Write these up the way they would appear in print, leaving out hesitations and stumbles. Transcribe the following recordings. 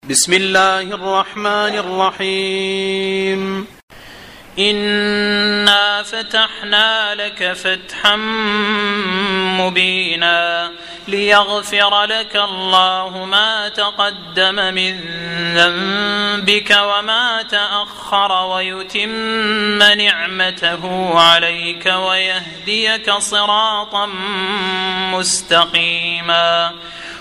بسم الله الرحمن الرحيم. إنا فتحنا لك فتحا مبينا ليغفر لك الله ما تقدم من ذنبك وما تأخر ويتم نعمته عليك ويهديك صراطا مستقيما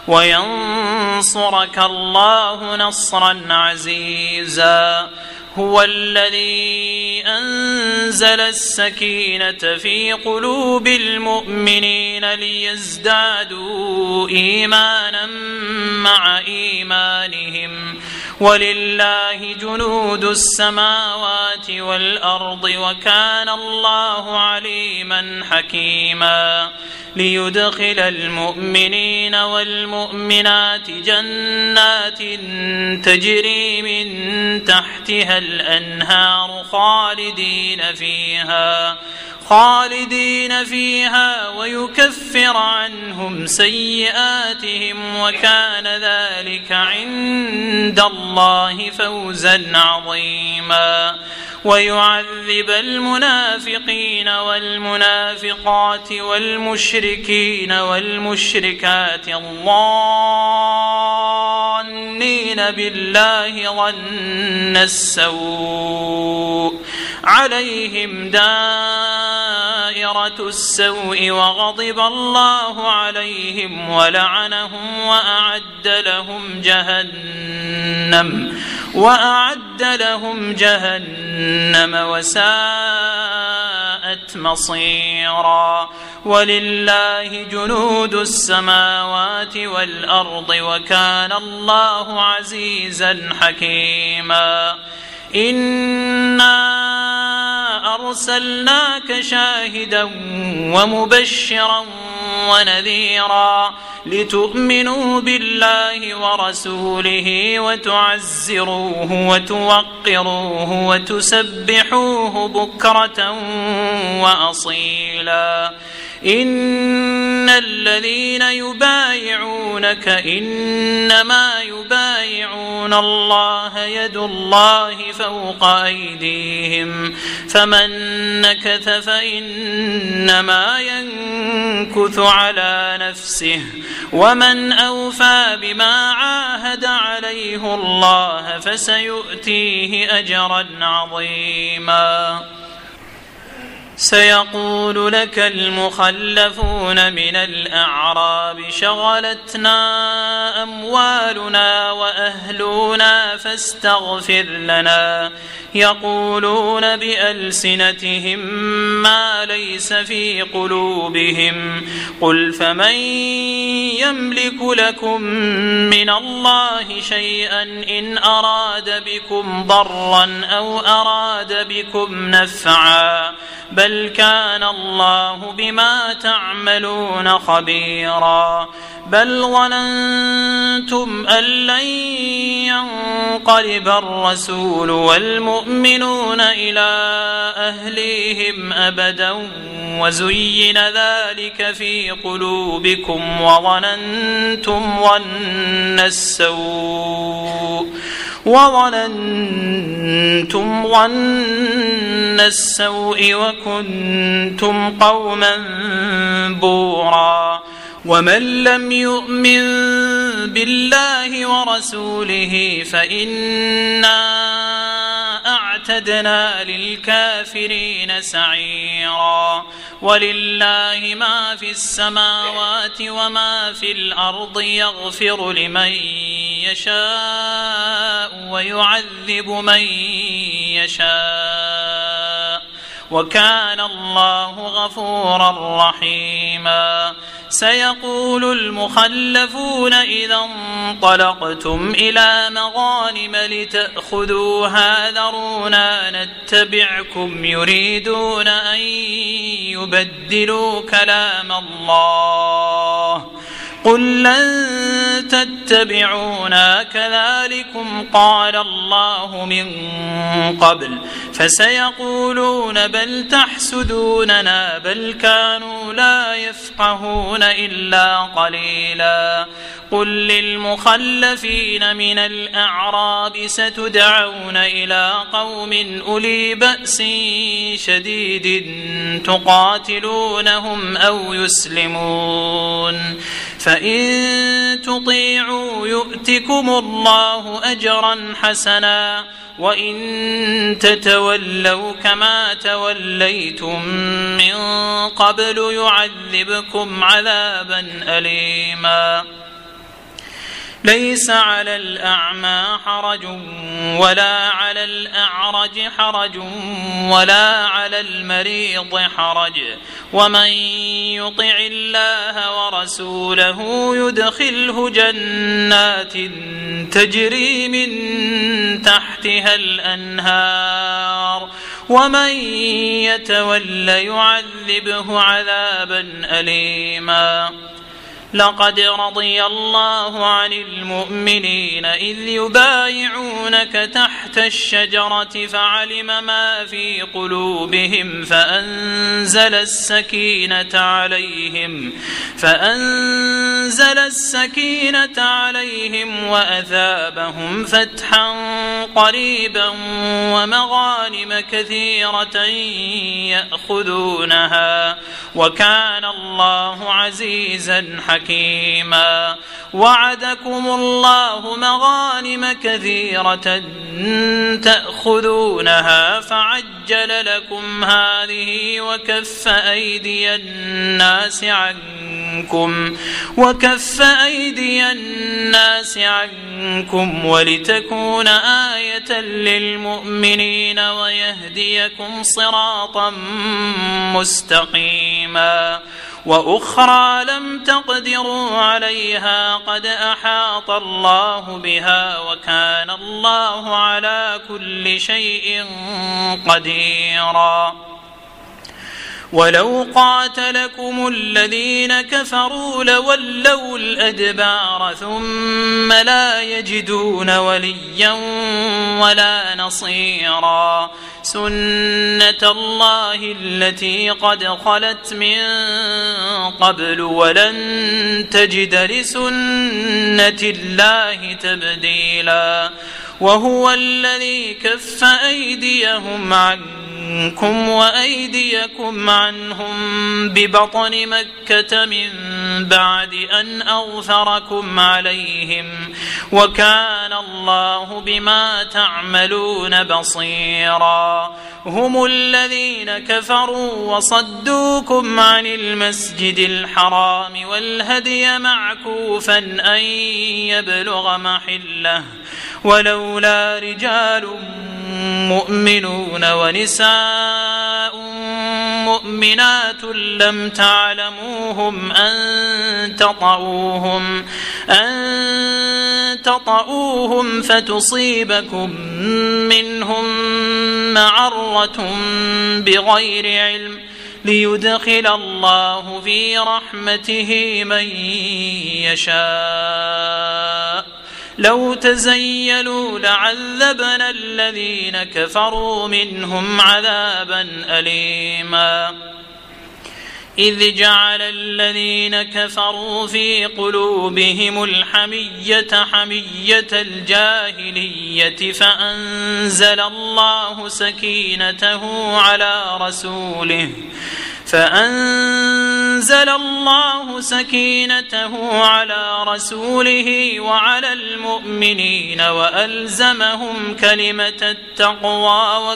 وينصرك الله نصرا عزيزا. هو الذي أنزل السكينة في قلوب المؤمنين ليزدادوا إيمانا مع إيمانهم ولله جنود السماوات والأرض وكان الله عليما حكيما. ليدخل المؤمنين والمؤمنات جنات تجري من تحتها الأنهار خالدين فيها ويكفر عنهم سيئاتهم وكان ذلك عند الله فوزا عظيما. ويعذب المنافقين والمنافقات والمشركين والمشركات الظانين بالله ظن السوء عليهم دائرة السوء وغضب الله عليهم ولعنهم وأعد لهم جهنم وساءت مصيرا. ولله جنود السماوات والأرض وكان الله عزيزا حكيما. إنا أرسلناك شاهدا ومبشرا ونذيرا لتؤمنوا بالله ورسوله وتعزروه وتوقروه وتسبحوه بكرة وأصيلا. إن الذين يبايعونك إنما يبايعون الله يد الله فوق أيديهم فمن نكث فإنما ينكث على نفسه ومن أوفى بما عاهد عليه الله فسيؤتيه أجرا عظيما. سيقول لك المخلفون من الأعراب شغلتنا أموالنا وأهلنا فاستغفر لنا يقولون بألسنتهم ما ليس في قلوبهم قل فمن يملك لكم من الله شيئا إن أراد بكم ضرا أو أراد بكم نفعا بل كان الله بما تعملون خبيرا. بل ظننتم أن لن ينقلب الرسول والمؤمنون إلى أهليهم أبدا وزين ذلك في قلوبكم وظننتم ظن السوء وكنتم قوما بورا. ومن لم يؤمن بالله ورسوله فإنا أعتدنا للكافرين سعيرا. ولله ما في السماوات وما في الأرض يغفر لمن يشاء ويعذب من يشاء وكان الله غفورا رحيما. سيقول المخلفون إذا انطلقتم إلى مغانم لتأخذوها ذرونا نتبعكم يريدون أن يبدلوا كلام الله قل لن تتبعونا كذلكم قال الله من قبل فسيقولون بل تحسدوننا بل كانوا لا يفقهون إلا قليلا قل للمخلفين من الأعراب ستدعون إلى قوم أولي بأس شديد تقاتلونهم أو يسلمون فإن تطيعوا يؤتكم الله أجرا حسنا وإن تتولوا كما توليتم من قبل يعذبكم عذابا أليما ليس على الأعمى حرج ولا على الأعرج حرج ولا على المريض حرج ومن يطع الله ورسوله يدخله جنات تجري من تحتها الأنهار ومن يتول يعذبه عذابا أليما لقد رضي الله عن المؤمنين إذ يبايعونك تحت الشجرة فعلم ما في قلوبهم فأنزل السكينة عليهم وأثابهم فتحا قريبا ومغانم كثيرة يأخذونها وكان الله عزيزا حكيما وعدكم الله مغانم كثيرة تأخذونها فعجل لكم هذه وكف أيدي الناس عنكم ولتكون آية للمؤمنين ويهديكم صراطا مستقيما وأخرى لم تقدروا عليها قد أحاط الله بها وكان الله على كل شيء قديرا ولو قاتلكم الذين كفروا لولوا الأدبار ثم لا يجدون وليا ولا نصيرا سنة الله التي قد خلت من قبل ولن تجد لسنة الله تبديلا وهو الذي كف أيديهم عنكم وأيديكم عنهم ببطن مكة من بعد أن أظفركم عليهم وكان الله بما تعملون بصيرا هم الذين كفروا وصدوكم عن المسجد الحرام والهدي معكوفا أن يبلغ محله ولولا رجال مؤمنون ونساء مؤمنات لم تعلموهم أن تطؤوهم فتصيبكم منهم معرة بغير علم ليدخل الله في رحمته من يشاء لو تزيلوا لعذبنا الذين كفروا منهم عذابا أليما إذ جعل الذين كفروا في قلوبهم الحمية حمية الجاهلية فأنزل الله سكينته على رسوله وعلى المؤمنين وألزمهم كلمة التقوى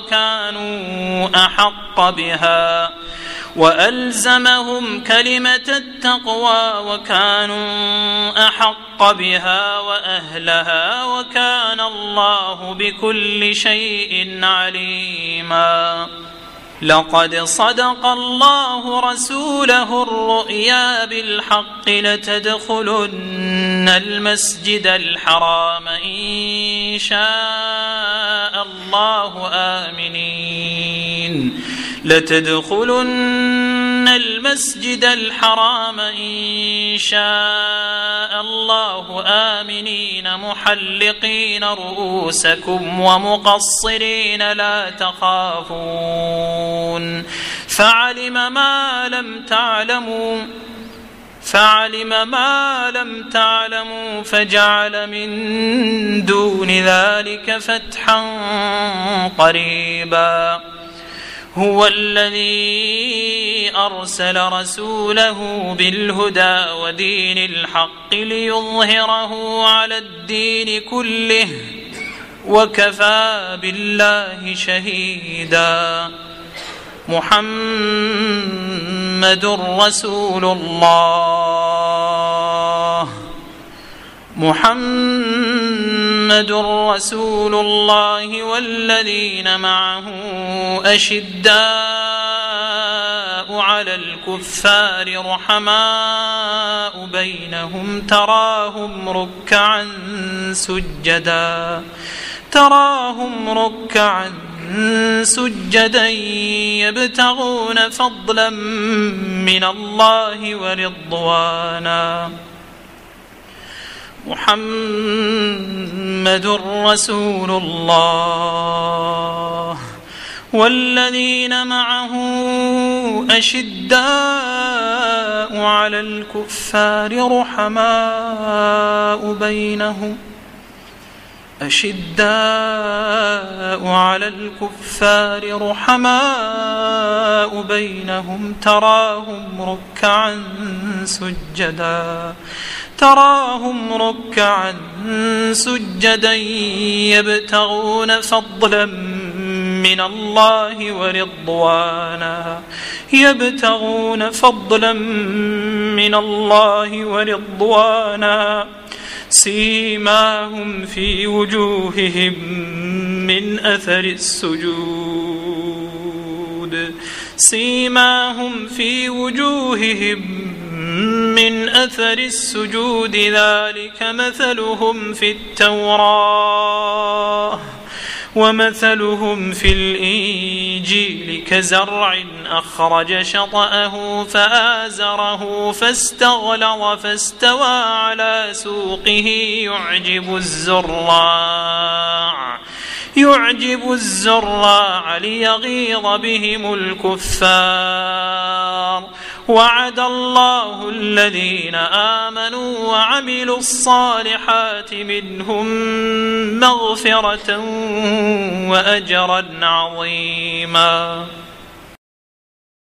وكانوا أحق بها وأهلها وكان الله بكل شيء عليما لقد صدق الله رسوله الرؤيا بالحق لتدخلن المسجد الحرام إن شاء الله آمنين لتدخلن المسجد المسجد الحرام إن شاء الله آمنين محلقين رؤوسكم ومقصرين لا تخافون فعلم ما لم تعلموا فجعل من دون ذلك فتحا قريبا هو الذي أرسل رسوله بالهدى ودين الحق ليظهره على الدين كله وكفى بالله شهيدا محمد رسول الله والذين معه أشداء على الكفار رحماء بينهم تراهم ركعا سجدا يبتغون فضلا من الله ورضوانا محمد رسول الله والذين معه أشداء على الكفار رحماء بينهم تراهم ركعا سجدا يبتغون فضلا من الله ورضوانا سيماهم في وجوههم من أثر السجود ذلك مثلهم في التوراة ومثلهم في الإنجيل كزرع أخرج شطأه فآزره فاستغلظ فاستوى على سوقه يعجب الزراع ليغيظ بهم الكفار وعد الله الذين آمنوا وعملوا الصالحات منهم مغفرة وأجرا عظيما.